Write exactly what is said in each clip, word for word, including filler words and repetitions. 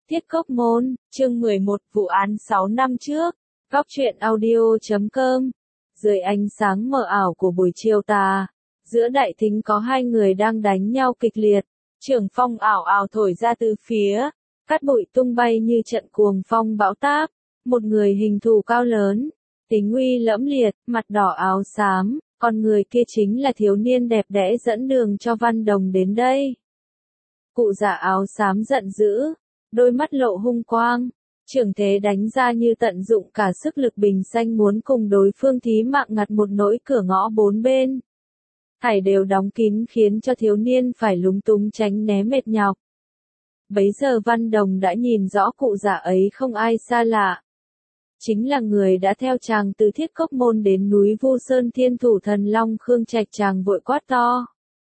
Thiết Cốc Môn, chương mười một, vụ án sáu năm trước. Góc truyện audio chấm com. Dưới ánh sáng mờ ảo của buổi chiều tà, giữa đại thính có hai người đang đánh nhau kịch liệt. Trường phong ảo ảo thổi ra từ phía, cát bụi tung bay như trận cuồng phong bão táp. Một người hình thù cao lớn, tính uy lẫm liệt, mặt đỏ áo xám, còn người kia chính là thiếu niên đẹp đẽ dẫn đường cho Văn Đồng đến đây. Cụ già áo xám giận dữ, đôi mắt lộ hung quang, trưởng thế đánh ra như tận dụng cả sức lực bình xanh muốn cùng đối phương thí mạng ngặt một nỗi cửa ngõ bốn bên. Thảy đều đóng kín khiến cho thiếu niên phải lúng túng tránh né mệt nhọc. Bấy giờ Văn Đồng đã nhìn rõ cụ già ấy không ai xa lạ. Chính là người đã theo chàng từ Thiết Cốc Môn đến núi Vu Sơn Thiên Thủ Thần Long Khương Trạch. Chàng vội quát to.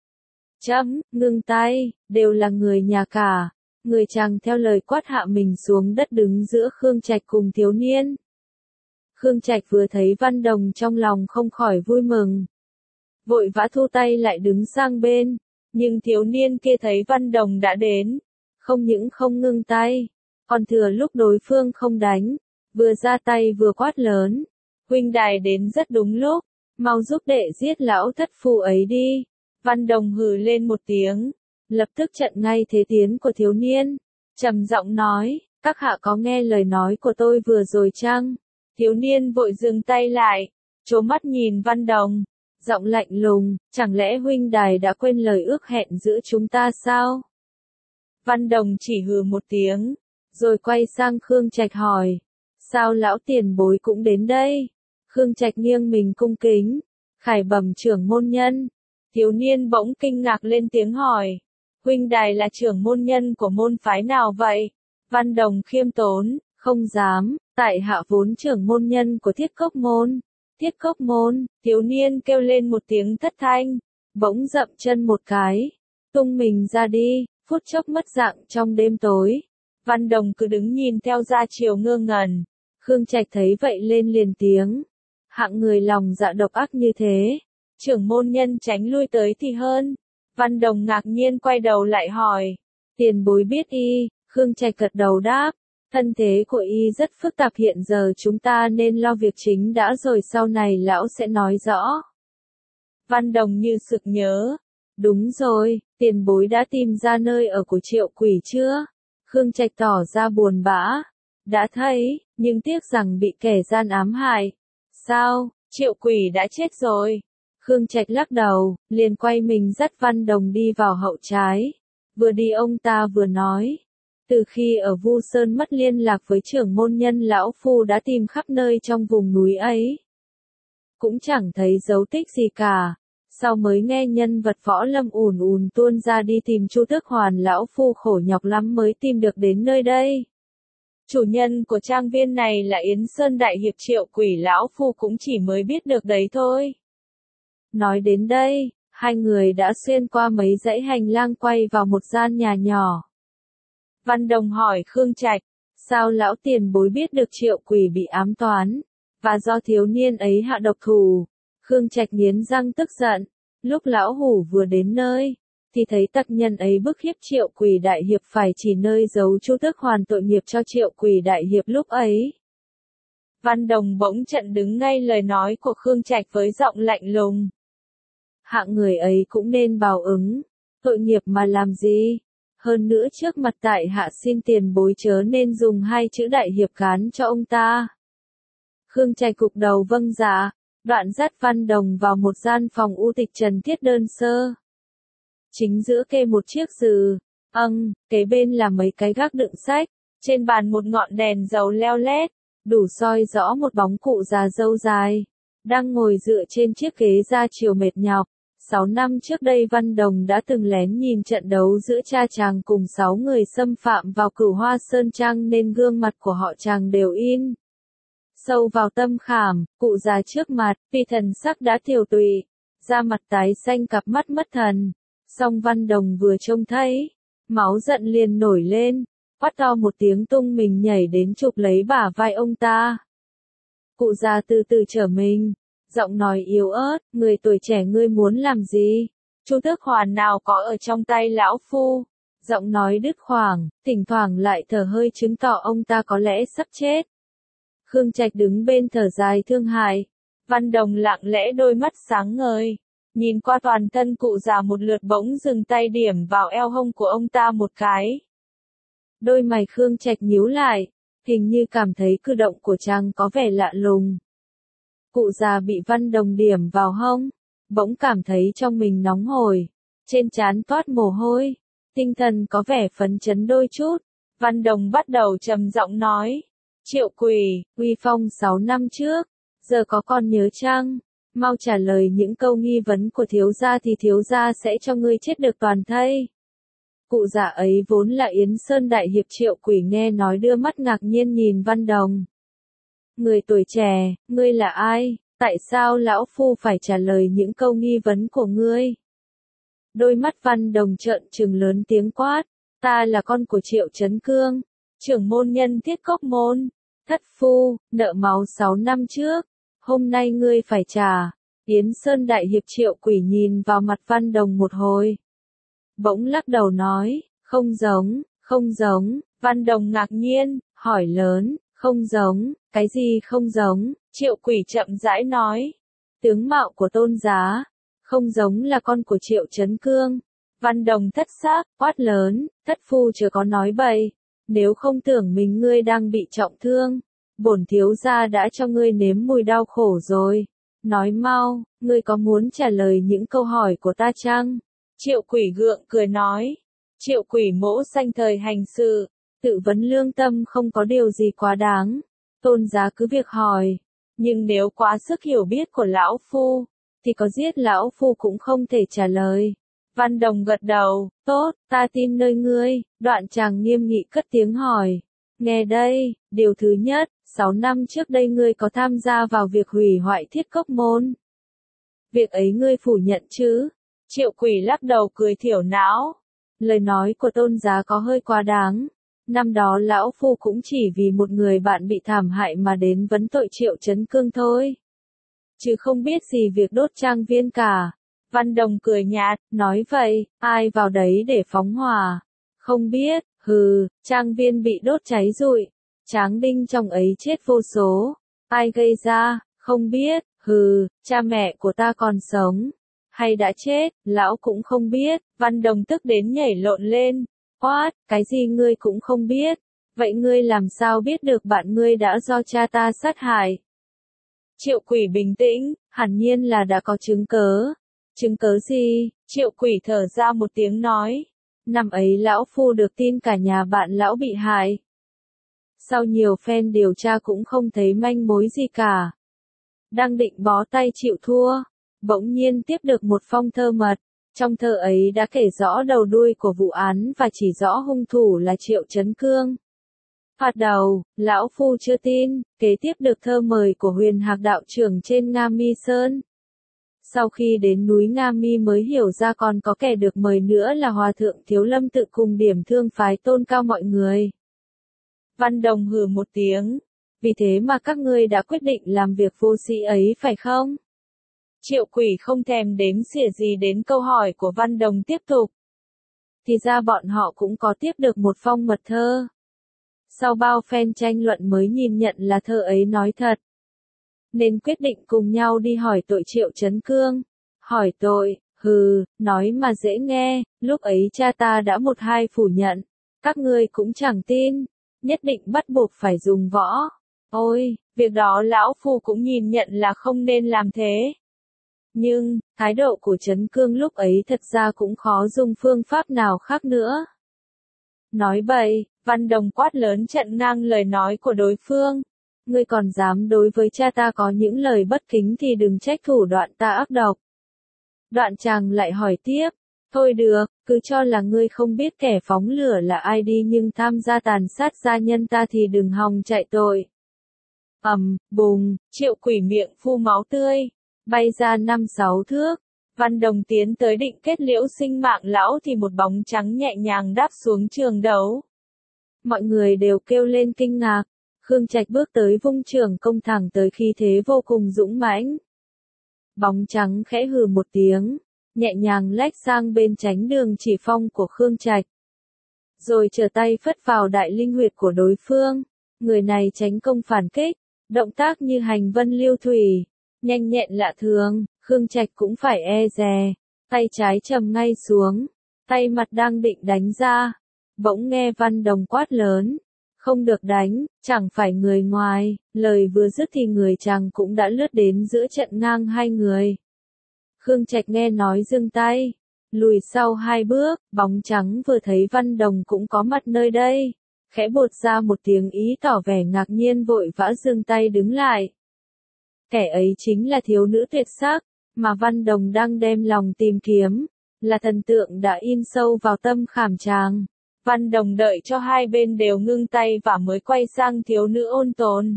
Chấm, ngưng tay, đều là người nhà cả. Người chàng theo lời quát hạ mình xuống đất đứng giữa Khương Trạch cùng thiếu niên. Khương Trạch vừa thấy Văn Đồng trong lòng không khỏi vui mừng. Vội vã thu tay lại đứng sang bên, nhưng thiếu niên kia thấy Văn Đồng đã đến. Không những không ngưng tay, còn thừa lúc đối phương không đánh, vừa ra tay vừa quát lớn. Huynh đài đến rất đúng lúc, mau giúp đệ giết lão thất phu ấy đi. Văn Đồng hừ lên một tiếng, lập tức chặn ngay thế tiến của thiếu niên, trầm giọng nói, các hạ có nghe lời nói của tôi vừa rồi chăng? Thiếu niên vội dừng tay lại, trố mắt nhìn Văn Đồng, giọng lạnh lùng, chẳng lẽ huynh đài đã quên lời ước hẹn giữa chúng ta sao? Văn Đồng chỉ hừ một tiếng, rồi quay sang Khương Trạch hỏi, sao lão tiền bối cũng đến đây? Khương Trạch nghiêng mình cung kính, khải bẩm trưởng môn nhân. Thiếu niên bỗng kinh ngạc lên tiếng hỏi, huynh đài là trưởng môn nhân của môn phái nào vậy? Văn Đồng khiêm tốn, không dám, tại hạ vốn trưởng môn nhân của Thiết Cốc Môn. Thiết Cốc Môn, thiếu niên kêu lên một tiếng thất thanh, bỗng dậm chân một cái, tung mình ra đi, phút chốc mất dạng trong đêm tối. Văn Đồng cứ đứng nhìn theo ra chiều ngơ ngẩn. Khương Trạch thấy vậy lên liền tiếng, hạng người lòng dạ độc ác như thế, trưởng môn nhân tránh lui tới thì hơn. Văn Đồng ngạc nhiên quay đầu lại hỏi, tiền bối biết y? Khương Trạch gật đầu đáp, thân thế của y rất phức tạp, hiện giờ chúng ta nên lo việc chính đã rồi sau này lão sẽ nói rõ. Văn Đồng như sực nhớ, đúng rồi, tiền bối đã tìm ra nơi ở của Triệu Quỷ chưa? Khương Trạch tỏ ra buồn bã, đã thấy, nhưng tiếc rằng bị kẻ gian ám hại. Sao, Triệu Quỷ đã chết rồi? Khương Trạch lắc đầu, liền quay mình dắt Văn Đồng đi vào hậu trái. Vừa đi ông ta vừa nói, từ khi ở Vu Sơn mất liên lạc với trưởng môn nhân lão phu đã tìm khắp nơi trong vùng núi ấy, cũng chẳng thấy dấu tích gì cả. Sau mới nghe nhân vật võ lâm ùn ùn tuôn ra đi tìm Chu Tước Hoàn, lão phu khổ nhọc lắm mới tìm được đến nơi đây. Chủ nhân của trang viên này là Yến Sơn đại hiệp Triệu Quỷ, lão phu cũng chỉ mới biết được đấy thôi. Nói đến đây, hai người đã xuyên qua mấy dãy hành lang quay vào một gian nhà nhỏ. Văn Đồng hỏi Khương Trạch, sao lão tiền bối biết được Triệu Quỷ bị ám toán, và do thiếu niên ấy hạ độc thủ? Khương Trạch nghiến răng tức giận, lúc lão hủ vừa đến nơi, thì thấy tặc nhân ấy bức hiếp Triệu Quỷ đại hiệp, phải chỉ nơi giấu Chu Tước Hoàn tội nghiệp cho Triệu Quỷ đại hiệp lúc ấy. Văn Đồng bỗng chặn đứng ngay lời nói của Khương Trạch với giọng lạnh lùng. Hạng người ấy cũng nên báo ứng, tội nghiệp mà làm gì? Hơn nữa trước mặt tại hạ xin tiền bối chớ nên dùng hai chữ đại hiệp gán cho ông ta. Khương Trạch cục đầu vâng dạ, đoạn dắt Văn Đồng vào một gian phòng u tịch trần thiết đơn sơ. Chính giữa kê một chiếc giường, âng, kế bên là mấy cái gác đựng sách, trên bàn một ngọn đèn dầu leo lét, đủ soi rõ một bóng cụ già râu dài, đang ngồi dựa trên chiếc ghế da chiều mệt nhọc. Sáu năm trước đây Văn Đồng đã từng lén nhìn trận đấu giữa cha chàng cùng sáu người xâm phạm vào Cửu Hoa Sơn Trang nên gương mặt của họ chàng đều in sâu vào tâm khảm. Cụ già trước mặt, vì thần sắc đã tiều tụy, da mặt tái xanh, cặp mắt mất thần. Song Văn Đồng vừa trông thấy, máu giận liền nổi lên, quát to một tiếng tung mình nhảy đến chụp lấy bả vai ông ta. Cụ già từ từ trở mình, giọng nói yếu ớt, người tuổi trẻ ngươi muốn làm gì? Chu Tước Hoàn nào có ở trong tay lão phu, Giọng nói đứt khoảng, thỉnh thoảng lại thở hơi chứng tỏ ông ta có lẽ sắp chết. Khương Trạch đứng bên thở dài thương hại. Văn Đồng lặng lẽ đôi mắt sáng ngời. Nhìn qua toàn thân cụ già một lượt bỗng dừng tay điểm vào eo hông của ông ta một cái. Đôi mày Khương Trạch nhíu lại, hình như cảm thấy cử động của chàng có vẻ lạ lùng. Cụ già bị Văn Đồng điểm vào hông, bỗng cảm thấy trong mình nóng hổi, trên trán toát mồ hôi, tinh thần có vẻ phấn chấn đôi chút. Văn Đồng bắt đầu trầm giọng nói, Triệu Quỷ, uy phong sáu năm trước, giờ có còn nhớ chăng? Mau trả lời những câu nghi vấn của thiếu gia thì thiếu gia sẽ cho ngươi chết được toàn thây. Cụ già ấy vốn là Yến Sơn đại hiệp Triệu Quỷ nghe nói đưa mắt ngạc nhiên nhìn Văn Đồng. Người tuổi trẻ, ngươi là ai? Tại sao lão phu phải trả lời những câu nghi vấn của ngươi? Đôi mắt Văn Đồng trợn trừng lớn tiếng quát, ta là con của Triệu Chấn Cương, trưởng môn nhân Thiết Cốc môn, thất phu, nợ máu sáu năm trước, hôm nay ngươi phải trả. Yến Sơn đại hiệp Triệu Quỷ nhìn vào mặt Văn Đồng một hồi, bỗng lắc đầu nói, không giống, không giống. Văn Đồng ngạc nhiên, hỏi lớn, không giống, cái gì không giống? Triệu Quỷ chậm rãi nói, tướng mạo của tôn giá, không giống là con của Triệu Chấn Cương. Văn Đồng thất xác, quát lớn, thất phu chớ có nói bậy, nếu không tưởng mình ngươi đang bị trọng thương, bổn thiếu gia đã cho ngươi nếm mùi đau khổ rồi. Nói mau, ngươi có muốn trả lời những câu hỏi của ta chăng? Triệu Quỷ gượng cười nói, Triệu Quỷ mỗ sanh thời hành sự, tự vấn lương tâm không có điều gì quá đáng, tôn giá cứ việc hỏi, nhưng nếu quá sức hiểu biết của lão phu, thì có giết lão phu cũng không thể trả lời. Văn Đồng gật đầu, tốt, ta tin nơi ngươi. Đoạn chàng nghiêm nghị cất tiếng hỏi, nghe đây, điều thứ nhất, sáu năm trước đây ngươi có tham gia vào việc hủy hoại Thiết Cốc môn. Việc ấy ngươi phủ nhận chứ? Triệu Quỷ lắc đầu cười thiểu não, lời nói của tôn giá có hơi quá đáng. Năm đó lão phu cũng chỉ vì một người bạn bị thảm hại mà đến vấn tội Triệu Chấn Cương thôi, chứ không biết gì việc đốt trang viên cả. Văn Đồng cười nhạt, nói vậy, ai vào đấy để phóng hỏa? Không biết, hừ, trang viên bị đốt cháy rụi, tráng đinh trong ấy chết vô số. Ai gây ra? Không biết, hừ, cha mẹ của ta còn sống, hay đã chết, lão cũng không biết. Văn Đồng tức đến nhảy lộn lên, quát, cái gì ngươi cũng không biết? Vậy ngươi làm sao biết được bạn ngươi đã do cha ta sát hại? Triệu Quỷ bình tĩnh, hẳn nhiên là đã có chứng cớ. Chứng cớ gì? Triệu Quỷ thở ra một tiếng nói, năm ấy lão phu được tin cả nhà bạn lão bị hại. Sau nhiều phen điều tra cũng không thấy manh mối gì cả. Đang định bó tay chịu thua, bỗng nhiên tiếp được một phong thơ mật. Trong thơ ấy đã kể rõ đầu đuôi của vụ án và chỉ rõ hung thủ là Triệu Chấn Cương. Thoạt đầu, lão phu chưa tin, kế tiếp được thơ mời của Huyền Hạc đạo trưởng trên Nga Mi Sơn. Sau khi đến núi Nga Mi mới hiểu ra còn có kẻ được mời nữa là Hòa thượng Thiếu Lâm tự cùng điểm thương phái tôn cao mọi người. Văn Đồng hừ một tiếng, vì thế mà các ngươi đã quyết định làm việc vô sĩ ấy phải không? Triệu Quỷ không thèm đếm xỉa gì đến câu hỏi của Văn Đồng tiếp tục. Thì ra bọn họ cũng có tiếp được một phong mật thơ. Sau bao phen tranh luận mới nhìn nhận là thơ ấy nói thật, nên quyết định cùng nhau đi hỏi tội Triệu Chấn Cương. Hỏi tội, hừ, nói mà dễ nghe, lúc ấy cha ta đã một hai phủ nhận, các ngươi cũng chẳng tin, nhất định bắt buộc phải dùng võ. Ôi, việc đó lão phu cũng nhìn nhận là không nên làm thế. Nhưng, thái độ của Chấn Cương lúc ấy thật ra cũng khó dùng phương pháp nào khác nữa. Nói bậy, Văn Đồng quát lớn chặn ngang lời nói của đối phương. Ngươi còn dám đối với cha ta có những lời bất kính thì đừng trách thủ đoạn ta ác độc. Đoạn chàng lại hỏi tiếp, thôi được, cứ cho là ngươi không biết kẻ phóng lửa là ai đi nhưng tham gia tàn sát gia nhân ta thì đừng hòng chạy tội. Ầm, bùng, Triệu Quỷ miệng phun máu tươi, bay ra năm sáu thước. Văn Đồng tiến tới định kết liễu sinh mạng lão thì một bóng trắng nhẹ nhàng đáp xuống trường đấu. Mọi người đều kêu lên kinh ngạc. Khương Trạch bước tới vung trường công thẳng tới khí thế vô cùng dũng mãnh. Bóng trắng khẽ hừ một tiếng, nhẹ nhàng lách sang bên tránh đường chỉ phong của Khương Trạch. rồi trở tay phất vào đại linh huyệt của đối phương. Người này tránh công phản kích, động tác như hành vân lưu thủy, nhanh nhẹn lạ thường, Khương Trạch cũng phải e dè, tay trái trầm ngay xuống, tay mặt đang định đánh ra, bỗng nghe Văn Đồng quát lớn, không được đánh, chẳng phải người ngoài, lời vừa dứt thì người chàng cũng đã lướt đến giữa trận ngang hai người. Khương Trạch nghe nói dừng tay, lùi sau hai bước, bóng trắng vừa thấy Văn Đồng cũng có mặt nơi đây, khẽ bột ra một tiếng ý tỏ vẻ ngạc nhiên vội vã dừng tay đứng lại. Kẻ ấy chính là thiếu nữ tuyệt sắc, mà Văn Đồng đang đem lòng tìm kiếm, là thần tượng đã in sâu vào tâm khảm chàng. Văn Đồng đợi cho hai bên đều ngưng tay và mới quay sang thiếu nữ ôn tồn.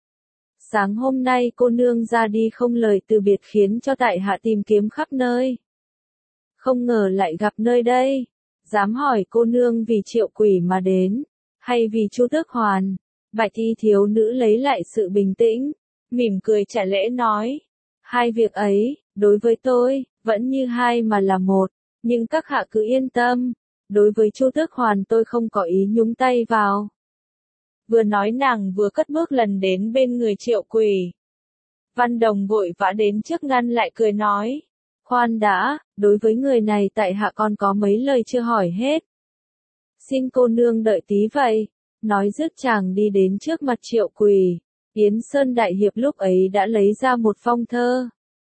Sáng hôm nay cô nương ra đi không lời từ biệt khiến cho tại hạ tìm kiếm khắp nơi. Không ngờ lại gặp nơi đây, dám hỏi cô nương vì Triệu Quỷ mà đến, hay vì Chu Tước Hoàn? Bạch y thiếu nữ lấy lại sự bình tĩnh, mỉm cười trả lễ nói, hai việc ấy, đối với tôi, vẫn như hai mà là một, nhưng các hạ cứ yên tâm, đối với Chu Tước Hoàn tôi không có ý nhúng tay vào. Vừa nói nàng vừa cất bước lần đến bên người Triệu Quỷ. Văn Đồng vội vã đến trước ngăn lại cười nói, khoan đã, đối với người này tại hạ còn có mấy lời chưa hỏi hết. Xin cô nương đợi tí vậy, nói dứt chàng đi đến trước mặt Triệu Quỷ. Yến Sơn Đại Hiệp lúc ấy đã lấy ra một phong thơ.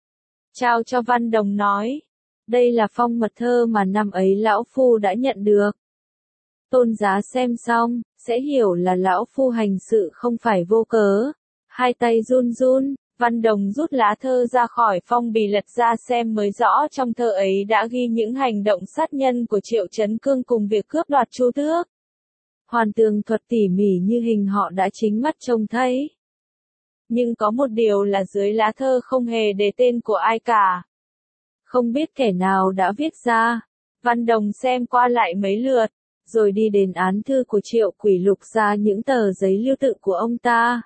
Trao cho Văn Đồng nói, đây là phong mật thơ mà năm ấy lão phu đã nhận được. Tôn giá xem xong, sẽ hiểu là lão phu hành sự không phải vô cớ. Hai tay run run, Văn Đồng rút lá thơ ra khỏi phong bì lật ra xem mới rõ trong thơ ấy đã ghi những hành động sát nhân của Triệu Chấn Cương cùng việc cướp đoạt Chu Tước. Hoàn tường thuật tỉ mỉ như hình họ đã chính mắt trông thấy. Nhưng có một điều là dưới lá thơ không hề đề tên của ai cả. Không biết kẻ nào đã viết ra. Văn Đồng xem qua lại mấy lượt, rồi đi đến án thư của Triệu Quỷ lục ra những tờ giấy lưu tự của ông ta.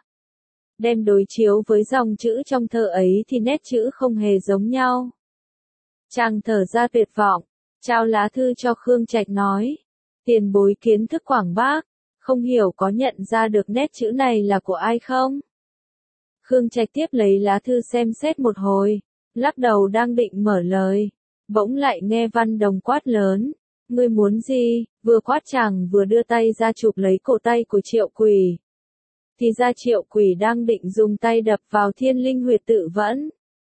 Đem đối chiếu với dòng chữ trong thơ ấy thì nét chữ không hề giống nhau. Chàng thở ra tuyệt vọng, trao lá thư cho Khương Trạch nói, tiền bối kiến thức quảng bác, không hiểu có nhận ra được nét chữ này là của ai không? Khương Trạch tiếp lấy lá thư xem xét một hồi, lắc đầu đang định mở lời, bỗng lại nghe Văn Đồng quát lớn, ngươi muốn gì? Vừa quát chàng vừa đưa tay ra chụp lấy cổ tay của Triệu Quỷ. Thì ra Triệu Quỷ đang định dùng tay đập vào thiên linh huyệt tự vẫn.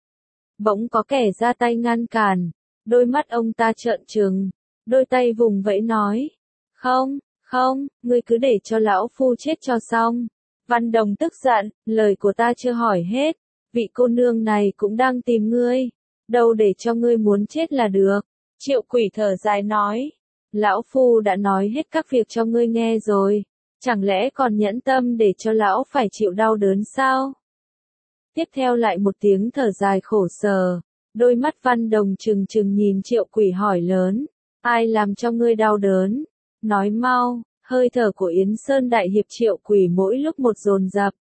Bỗng có kẻ ra tay ngăn cản, đôi mắt ông ta trợn trừng, đôi tay vùng vẫy nói, không, không, ngươi cứ để cho lão phu chết cho xong. Văn Đồng tức giận, lời của ta chưa hỏi hết, vị cô nương này cũng đang tìm ngươi, đâu để cho ngươi muốn chết là được. Triệu Quỷ thở dài nói, lão phu đã nói hết các việc cho ngươi nghe rồi, chẳng lẽ còn nhẫn tâm để cho lão phải chịu đau đớn sao? Tiếp theo lại một tiếng thở dài khổ sở, đôi mắt Văn Đồng trừng trừng nhìn Triệu Quỷ hỏi lớn, ai làm cho ngươi đau đớn? Nói mau. Hơi thở của Yến Sơn Đại Hiệp Triệu Quỷ mỗi lúc một dồn dập.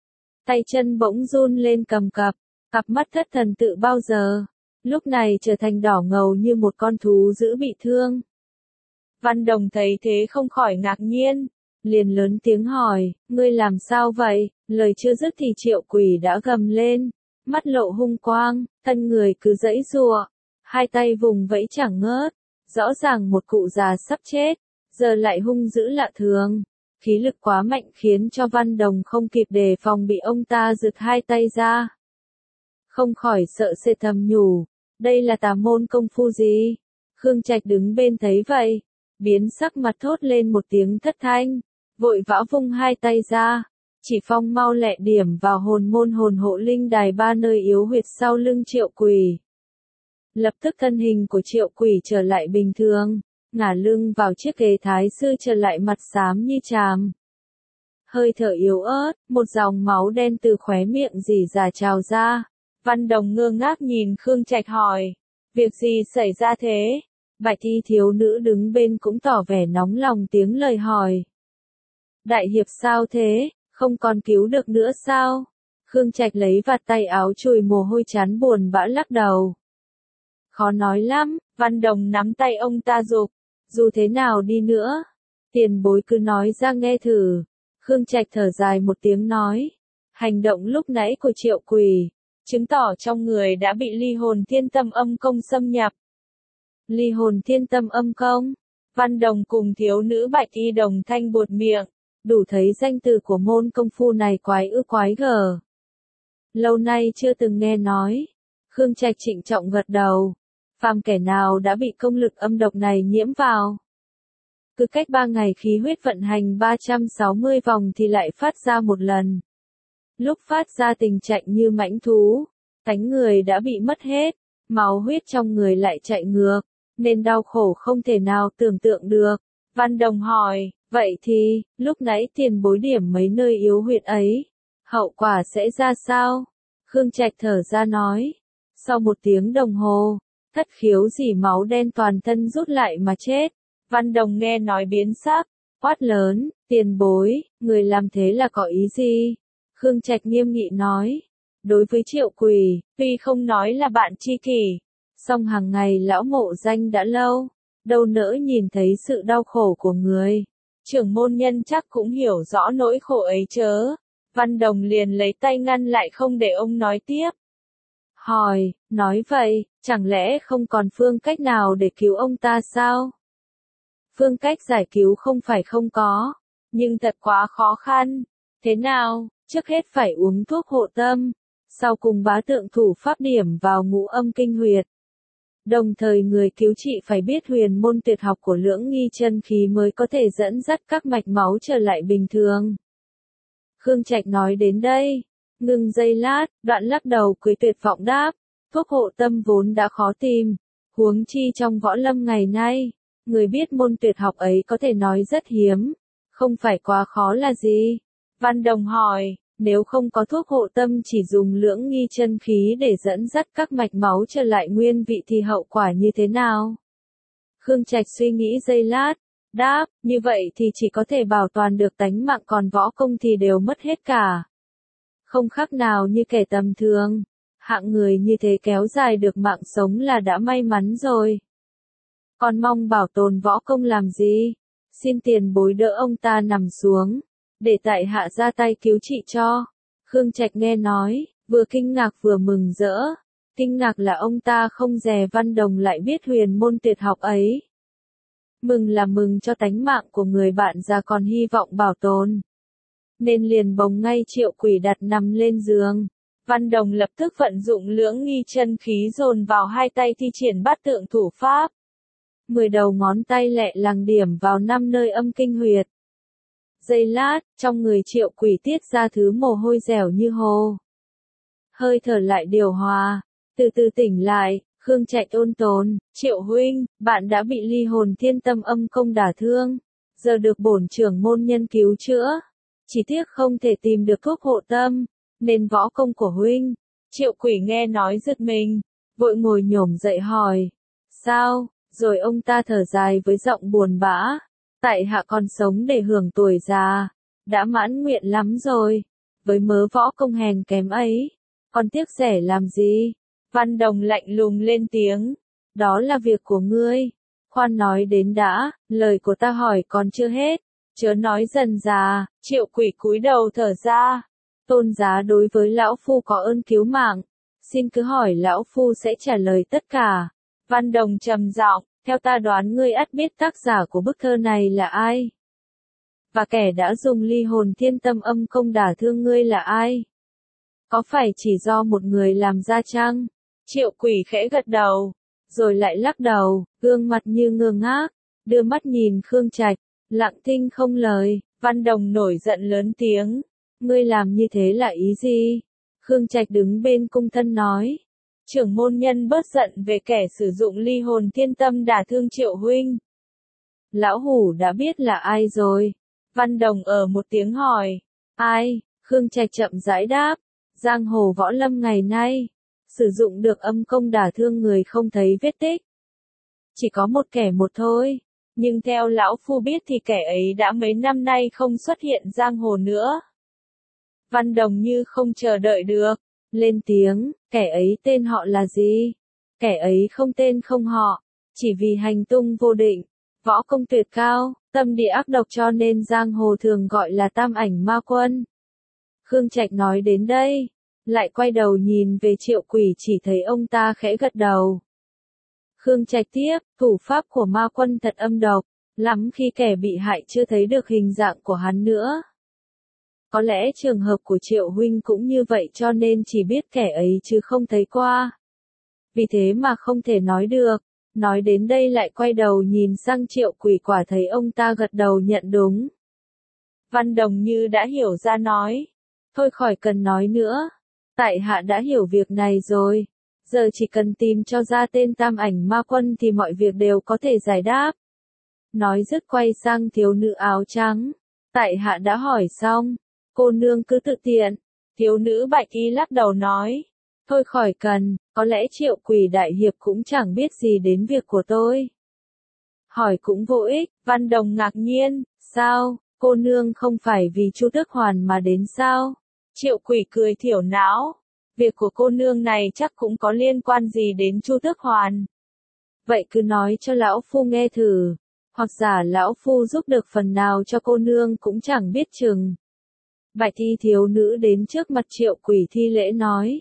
Tay chân bỗng run lên cầm cập, cặp mắt thất thần tự bao giờ, lúc này trở thành đỏ ngầu như một con thú dữ bị thương. Văn Đồng thấy thế không khỏi ngạc nhiên, liền lớn tiếng hỏi, ngươi làm sao vậy? Lời chưa dứt thì Triệu Quỷ đã gầm lên, mắt lộ hung quang, thân người cứ giãy giụa, hai tay vùng vẫy chẳng ngớt, rõ ràng một cụ già sắp chết. Giờ lại hung dữ lạ thường, khí lực quá mạnh khiến cho Văn Đồng không kịp đề phòng bị ông ta giật hai tay ra. Không khỏi sợ sệt thầm nhủ, đây là tà môn công phu gì? Khương Trạch đứng bên thấy vậy, biến sắc mặt thốt lên một tiếng thất thanh, vội vã vung hai tay ra, chỉ phong mau lẹ điểm vào hồn môn hồn hộ linh đài ba nơi yếu huyệt sau lưng Triệu Quỷ. Lập tức thân hình của Triệu Quỷ trở lại bình thường. Ngả lưng vào chiếc ghế thái sư trở lại mặt xám như chàm. Hơi thở yếu ớt, một dòng máu đen từ khóe miệng rỉ ra trào ra. Văn Đồng ngơ ngác nhìn Khương Trạch hỏi, việc gì xảy ra thế? Bạch y thiếu nữ đứng bên cũng tỏ vẻ nóng lòng tiếng lời hỏi. Đại hiệp sao thế, không còn cứu được nữa sao? Khương Trạch lấy vạt tay áo chùi mồ hôi chán buồn bã lắc đầu. Khó nói lắm, Văn Đồng nắm tay ông ta giục. Dù thế nào đi nữa, Tiền bối cứ nói ra nghe thử. Khương Trạch thở dài một tiếng nói. Hành động lúc nãy của Triệu Quỳ, chứng tỏ trong người đã bị ly hồn thiên tâm âm công xâm nhập. Ly hồn thiên tâm âm công? Văn Đồng cùng thiếu nữ bạch y đồng thanh buột miệng, đủ thấy danh từ của môn công phu này quái ư quái gở. Lâu nay chưa từng nghe nói. Khương Trạch trịnh trọng gật đầu. Phàm kẻ nào đã bị công lực âm độc này nhiễm vào. Cứ cách ba ngày khí huyết vận hành ba trăm sáu mươi vòng thì lại phát ra một lần. Lúc phát ra tình trạng như mãnh thú, tánh người đã bị mất hết, máu huyết trong người lại chạy ngược, nên đau khổ không thể nào tưởng tượng được. Văn Đồng hỏi, vậy thì, lúc nãy tiền bối điểm mấy nơi yếu huyệt ấy, hậu quả sẽ ra sao? Khương Trạch thở ra nói, sau một tiếng đồng hồ, thất khiếu dỉ máu đen toàn thân rút lại mà chết. Văn Đồng nghe nói biến sắc, quát lớn, tiền bối, người làm thế là có ý gì? Khương Trạch nghiêm nghị nói, đối với Triệu Quỳ, tuy không nói là bạn tri kỷ, song hàng ngày lão mộ danh đã lâu, đâu nỡ nhìn thấy sự đau khổ của người. Trưởng môn nhân chắc cũng hiểu rõ nỗi khổ ấy chớ. Văn Đồng liền lấy tay ngăn lại không để ông nói tiếp. Hỏi, nói vậy, chẳng lẽ không còn phương cách nào để cứu ông ta sao? Phương cách giải cứu không phải không có, nhưng thật quá khó khăn. Thế nào, trước hết phải uống thuốc hộ tâm, sau cùng bá tượng thủ pháp điểm vào ngũ âm kinh huyệt. Đồng thời người cứu trị phải biết huyền môn tuyệt học của Lưỡng Nghi chân khí mới có thể dẫn dắt các mạch máu trở lại bình thường. Khương Trạch nói đến đây, ngừng giây lát, đoạn lắc đầu cười tuyệt vọng đáp, thuốc hộ tâm vốn đã khó tìm, huống chi trong võ lâm ngày nay, người biết môn tuyệt học ấy có thể nói rất hiếm, không phải quá khó là gì. Văn Đồng hỏi, nếu không có thuốc hộ tâm chỉ dùng Lưỡng Nghi chân khí để dẫn dắt các mạch máu trở lại nguyên vị thì hậu quả như thế nào? Khương Trạch suy nghĩ giây lát, đáp, như vậy thì chỉ có thể bảo toàn được tánh mạng, còn võ công thì đều mất hết cả. Không khác nào như kẻ tầm thường, hạng người như thế kéo dài được mạng sống là đã may mắn rồi. Còn mong bảo tồn võ công làm gì? Xin tiền bối đỡ ông ta nằm xuống, để tại hạ ra tay cứu trị cho. Khương Trạch nghe nói, vừa kinh ngạc vừa mừng rỡ. Kinh ngạc là ông ta không dè Văn Đồng lại biết huyền môn tuyệt học ấy. Mừng là mừng cho tánh mạng của người bạn già còn hy vọng bảo tồn. Nên liền bồng ngay Triệu Quỳ đặt nằm lên giường. Văn Đồng lập tức vận dụng Lưỡng Nghi chân khí dồn vào hai tay thi triển bát tượng thủ pháp. Mười đầu ngón tay lẹ làng điểm vào năm nơi âm kinh huyệt. Giây lát, trong người Triệu Quỳ tiết ra thứ mồ hôi dẻo như hồ. Hơi thở lại điều hòa, từ từ tỉnh lại. Khương Trạch ôn tồn, Triệu huynh, bạn đã bị ly hồn thiên tâm âm công đả thương, giờ được bổn trưởng môn nhân cứu chữa. Chỉ tiếc không thể tìm được thuốc hộ tâm, nên võ công của huynh. Triệu Quỳ nghe nói giật mình, vội ngồi nhổm dậy hỏi, sao? Rồi ông ta thở dài với giọng buồn bã, tại hạ còn sống để hưởng tuổi già, đã mãn nguyện lắm rồi, với mớ võ công hèn kém ấy, còn tiếc rẻ làm gì? Văn Đồng lạnh lùng lên tiếng, đó là việc của ngươi, khoan nói đến đã, lời của ta hỏi còn chưa hết, chớ nói dần già. Triệu Quỳ cúi đầu thở ra, tôn giá đối với lão phu có ơn cứu mạng, xin cứ hỏi lão phu sẽ trả lời tất cả. Văn Đồng trầm giọng, theo ta đoán ngươi ắt biết tác giả của bức thơ này là ai, và kẻ đã dùng ly hồn thiên tâm âm công đả thương ngươi là ai. Có phải chỉ do một người làm ra chăng? Triệu Quỳ khẽ gật đầu, rồi lại lắc đầu, gương mặt như ngơ ngác, đưa mắt nhìn Khương Trạch, lặng thinh không lời. Văn Đồng nổi giận lớn tiếng, ngươi làm như thế là ý gì? Khương Trạch đứng bên cung thân nói, trưởng môn nhân bớt giận về kẻ sử dụng ly hồn thiên tâm đả thương Triệu huynh. Lão hủ đã biết là ai rồi. Văn Đồng ở một tiếng hỏi, ai? Khương Trạch chậm rãi đáp, giang hồ võ lâm ngày nay, sử dụng được âm công đả thương người không thấy vết tích. Chỉ có một kẻ một thôi, nhưng theo lão phu biết thì kẻ ấy đã mấy năm nay không xuất hiện giang hồ nữa. Văn Đồng như không chờ đợi được, lên tiếng, kẻ ấy tên họ là gì? Kẻ ấy không tên không họ, chỉ vì hành tung vô định, võ công tuyệt cao, tâm địa ác độc cho nên giang hồ thường gọi là tam ảnh ma quân. Khương Trạch nói đến đây, lại quay đầu nhìn về Triệu Quỷ, chỉ thấy ông ta khẽ gật đầu. Khương Trạch tiếp, thủ pháp của ma quân thật âm độc, lắm khi kẻ bị hại chưa thấy được hình dạng của hắn nữa. Có lẽ trường hợp của Triệu huynh cũng như vậy cho nên chỉ biết kẻ ấy chứ không thấy qua. Vì thế mà không thể nói được. Nói đến đây lại quay đầu nhìn sang Triệu Quỷ, quả thấy ông ta gật đầu nhận đúng. Văn Đồng như đã hiểu ra nói. Thôi khỏi cần nói nữa. Tại hạ đã hiểu việc này rồi. Giờ chỉ cần tìm cho ra tên tam ảnh ma quân thì mọi việc đều có thể giải đáp. Nói dứt quay sang thiếu nữ áo trắng. Tại hạ đã hỏi xong. Cô nương cứ tự tiện. Thiếu nữ bạch y lắc đầu nói. Thôi khỏi cần, có lẽ Triệu Quỷ đại hiệp cũng chẳng biết gì đến việc của tôi. Hỏi cũng vô ích, Văn Đồng ngạc nhiên, sao, cô nương không phải vì Chu Tước Hoàn mà đến sao? Triệu Quỷ cười thiểu não, việc của cô nương này chắc cũng có liên quan gì đến Chu Tước Hoàn. Vậy cứ nói cho lão phu nghe thử, hoặc giả lão phu giúp được phần nào cho cô nương cũng chẳng biết chừng. Bạch y thiếu nữ đến trước mặt Triệu Quỷ thi lễ nói.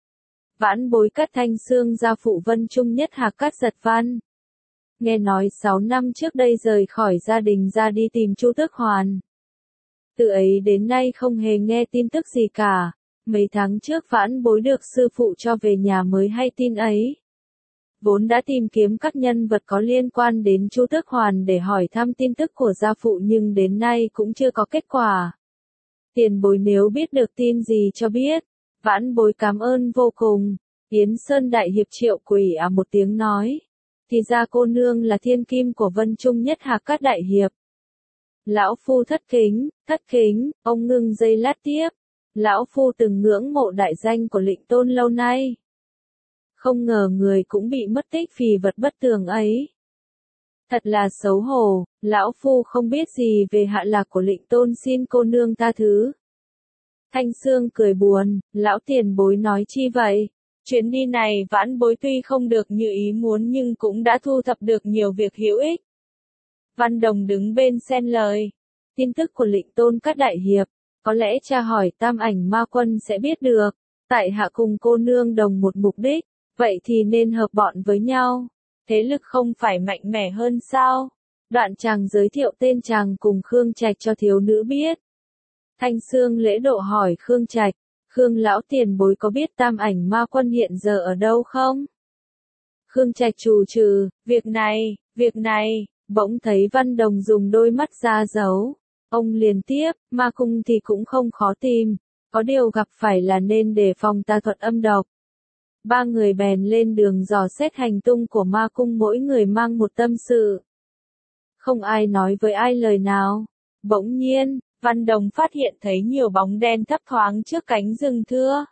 Vãn bối Cát Thanh Xương gia phụ Vân Trung Nhất Hạc Cát Giật Văn. Nghe nói sáu năm trước đây rời khỏi gia đình ra đi tìm Chu Tước Hoàn. Từ ấy đến nay không hề nghe tin tức gì cả. Mấy tháng trước vãn bối được sư phụ cho về nhà mới hay tin ấy. Vốn đã tìm kiếm các nhân vật có liên quan đến Chu Tước Hoàn để hỏi thăm tin tức của gia phụ nhưng đến nay cũng chưa có kết quả. Tiền bối nếu biết được tin gì cho biết. Vãn bối cảm ơn vô cùng. Yến Sơn đại hiệp Triệu Quỷ à một tiếng nói. Thì ra cô nương là thiên kim của Vân Trung Nhất Hạc Cát đại hiệp. Lão phu thất kính, thất kính, ông ngưng giây lát tiếp. Lão phu từng ngưỡng mộ đại danh của Lệnh Tôn lâu nay. Không ngờ người cũng bị mất tích vì vật bất tường ấy. Thật là xấu hổ, lão phu không biết gì về hạ lạc của Lệnh Tôn, xin cô nương tha thứ. Thanh Xương cười buồn, lão tiền bối nói chi vậy? Chuyến đi này vãn bối tuy không được như ý muốn nhưng cũng đã thu thập được nhiều việc hữu ích. Văn Đồng đứng bên xen lời. Tin tức của Lệnh Tôn Cát đại hiệp, có lẽ tra hỏi tam ảnh ma quân sẽ biết được. Tại hạ cùng cô nương đồng một mục đích, vậy thì nên hợp bọn với nhau. Thế lực không phải mạnh mẽ hơn sao? Đoạn chàng giới thiệu tên chàng cùng Khương Trạch cho thiếu nữ biết. Thanh Xương lễ độ hỏi Khương Trạch, Khương lão tiền bối có biết tam ảnh ma quân hiện giờ ở đâu không? Khương Trạch trù trừ, việc này, việc này, bỗng thấy Văn Đồng dùng đôi mắt ra dấu. Ông liền tiếp, ma cung thì cũng không khó tìm, có điều gặp phải là nên đề phòng tà thuật âm độc. Ba người bèn lên đường dò xét hành tung của ma cung, mỗi người mang một tâm sự. Không ai nói với ai lời nào. Bỗng nhiên, Văn Đồng phát hiện thấy nhiều bóng đen thấp thoáng trước cánh rừng thưa.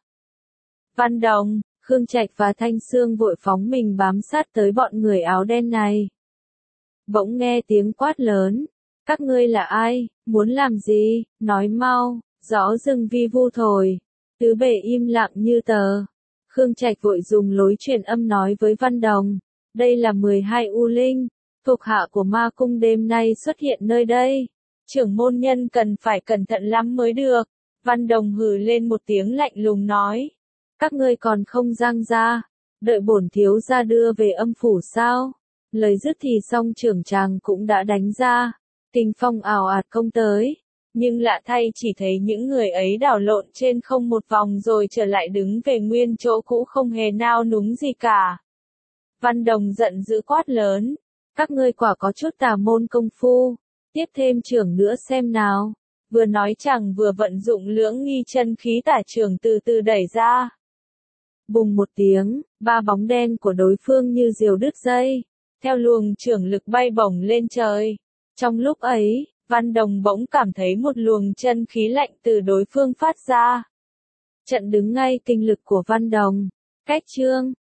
Văn Đồng, Khương Trạch và Thanh Xương vội phóng mình bám sát tới bọn người áo đen này. Bỗng nghe tiếng quát lớn. Các ngươi là ai, muốn làm gì, nói mau, gió rừng vi vu thổi. Tứ bề im lặng như tờ. Khương Trạch vội dùng lối truyền âm nói với Văn Đồng. Đây là mười hai U Linh, thuộc hạ của ma cung đêm nay xuất hiện nơi đây. Trưởng môn nhân cần phải cẩn thận lắm mới được. Văn Đồng hừ lên một tiếng lạnh lùng nói. Các ngươi còn không giang ra, đợi bổn thiếu gia đưa về âm phủ sao? Lời dứt thì song trưởng chàng cũng đã đánh ra. Kinh phong ào ạt công tới. Nhưng lạ thay chỉ thấy những người ấy đảo lộn trên không một vòng rồi trở lại đứng về nguyên chỗ cũ không hề nao núng gì cả. Văn Đồng giận dữ quát lớn. Các ngươi quả có chút tà môn công phu. Tiếp thêm trưởng nữa xem nào. Vừa nói chàng vừa vận dụng lưỡng nghi chân khí tả trưởng từ từ đẩy ra. Bùng một tiếng, ba bóng đen của đối phương như diều đứt dây. Theo luồng trưởng lực bay bổng lên trời. Trong lúc ấy, Văn Đồng bỗng cảm thấy một luồng chân khí lạnh từ đối phương phát ra. Trận đứng ngay kinh lực của Văn Đồng. Cách chương